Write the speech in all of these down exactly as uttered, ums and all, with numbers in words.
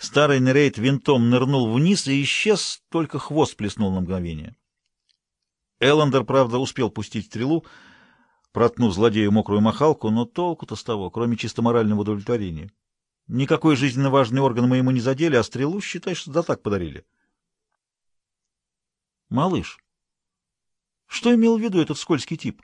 Старый Нерейт винтом нырнул вниз и исчез, только хвост плеснул на мгновение. Эллендер, правда, успел пустить стрелу, проткнув злодею мокрую махалку, но толку-то с того, кроме чисто морального удовлетворения. Никакой жизненно важный орган мы ему не задели, а стрелу, считай, что да так подарили. Малыш, что имел в виду этот скользкий тип?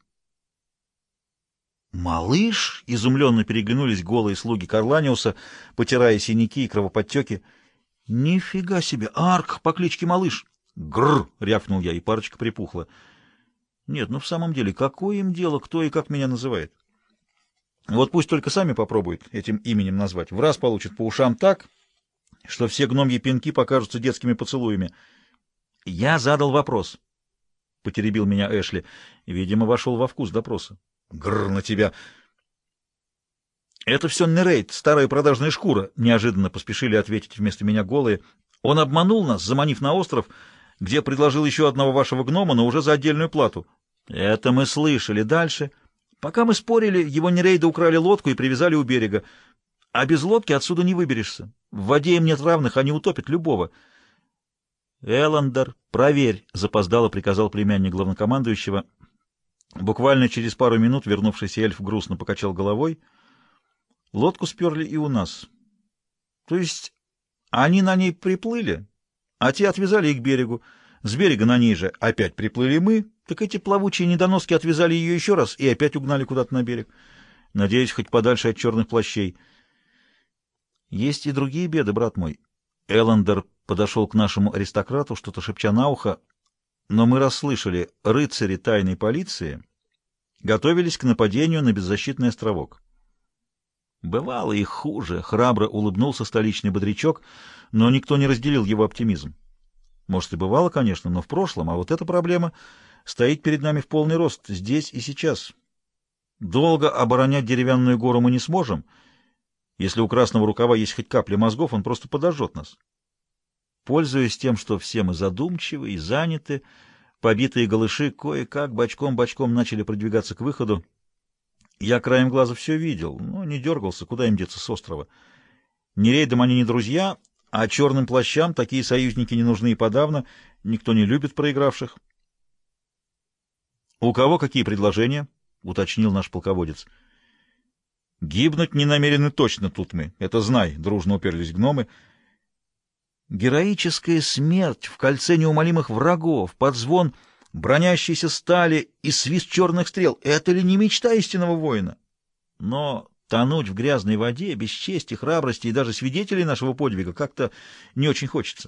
«Малыш?» — изумленно переглянулись голые слуги Карланиуса, потирая синяки и кровоподтеки. «Нифига себе! Арк по кличке Малыш!» «Гррр!» — рявкнул я, и парочка припухла. «Нет, ну в самом деле, какое им дело, кто и как меня называет? Вот пусть только сами попробуют этим именем назвать. В раз получат по ушам так, что все гномьи пинки покажутся детскими поцелуями». «Я задал вопрос», — потеребил меня Эшли, и, видимо, вошел во вкус допроса. «Гррр на тебя!» «Это все Нерейт, старая продажная шкура», — неожиданно поспешили ответить вместо меня голые. «Он обманул нас, заманив на остров, где предложил еще одного вашего гнома, но уже за отдельную плату». «Это мы слышали. Дальше. Пока мы спорили, его Нерейды украли лодку и привязали у берега. А без лодки отсюда не выберешься. В воде им нет равных, они утопят любого». «Эллендер, проверь», — запоздало приказал племянник главнокомандующего. Буквально через пару минут вернувшийся эльф грустно покачал головой. Лодку сперли и у нас. То есть они на ней приплыли, а те отвязали их к берегу. С берега на ней же опять приплыли мы, так эти плавучие недоноски отвязали ее еще раз и опять угнали куда-то на берег. Надеюсь, хоть подальше от черных плащей. Есть и другие беды, брат мой. Эллендер подошел к нашему аристократу, что-то шепча на ухо, но мы расслышали, рыцари тайной полиции готовились к нападению на беззащитный островок. Бывало и хуже, храбро улыбнулся столичный бодрячок, но никто не разделил его оптимизм. Может, и бывало, конечно, но в прошлом, а вот эта проблема стоит перед нами в полный рост, здесь и сейчас. Долго оборонять деревянную гору мы не сможем. Если у красного рукава есть хоть капля мозгов, он просто подожжет нас. Пользуясь тем, что все мы задумчивы и заняты, побитые голыши кое-как бочком-бочком начали продвигаться к выходу. Я краем глаза все видел, но не дергался, куда им деться с острова. Нерейдам они не друзья, а черным плащам такие союзники не нужны и подавно, никто не любит проигравших. — У кого какие предложения? — уточнил наш полководец. — Гибнуть не намерены точно тут мы, это знай, — дружно уперлись гномы. Героическая смерть в кольце неумолимых врагов, под звон бронящейся стали и свист черных стрел — это ли не мечта истинного воина? Но тонуть в грязной воде, без чести, храбрости и даже свидетелей нашего подвига как-то не очень хочется.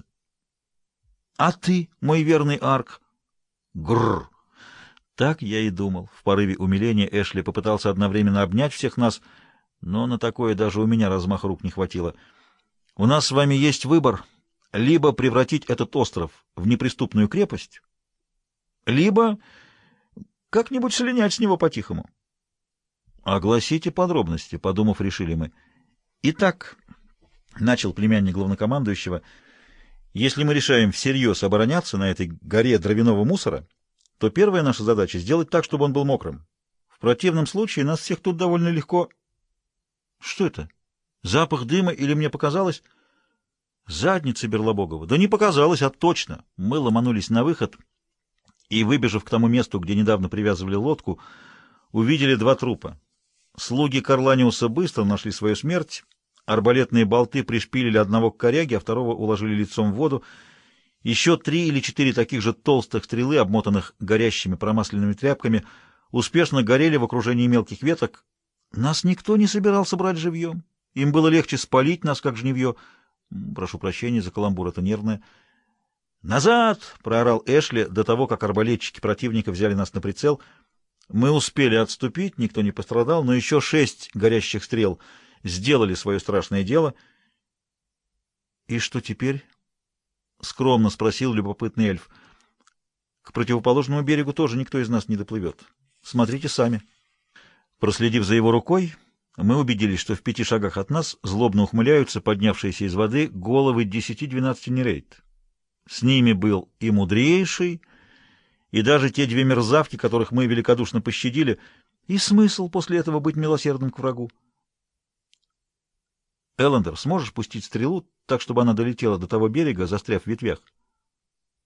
— А ты, мой верный Арк? — Гррр! Так я и думал. В порыве умиления Эшли попытался одновременно обнять всех нас, но на такое даже у меня размаха рук не хватило. У нас с вами есть выбор — либо превратить этот остров в неприступную крепость, либо как-нибудь слинять с него по-тихому. Огласите подробности, подумав, решили мы. Итак, начал племянник главнокомандующего, если мы решаем всерьез обороняться на этой горе дровяного мусора, то первая наша задача — сделать так, чтобы он был мокрым. В противном случае нас всех тут довольно легко... Что это? Запах дыма или мне показалось? Задница Берлобогова. Да не показалось, а точно. Мы ломанулись на выход и, выбежав к тому месту, где недавно привязывали лодку, увидели два трупа. Слуги Карланиуса быстро нашли свою смерть. Арбалетные болты пришпилили одного к коряге, а второго уложили лицом в воду. Еще три или четыре таких же толстых стрелы, обмотанных горящими промасленными тряпками, успешно горели в окружении мелких веток. Нас никто не собирался брать живьем. Им было легче спалить нас, как жневье. Прошу прощения за каламбур, это нервное. «Назад!» — проорал Эшли до того, как арбалетчики противника взяли нас на прицел. Мы успели отступить, никто не пострадал, но еще шесть горящих стрел сделали свое страшное дело. «И что теперь?» — скромно спросил любопытный эльф. «К противоположному берегу тоже никто из нас не доплывет. Смотрите сами». Проследив за его рукой, мы убедились, что в пяти шагах от нас злобно ухмыляются поднявшиеся из воды головы десяти-двенадцати нерейд. С ними был и мудрейший, и даже те две мерзавки, которых мы великодушно пощадили, и смысл после этого быть милосердным к врагу. Эллендер, сможешь пустить стрелу так, чтобы она долетела до того берега, застряв в ветвях?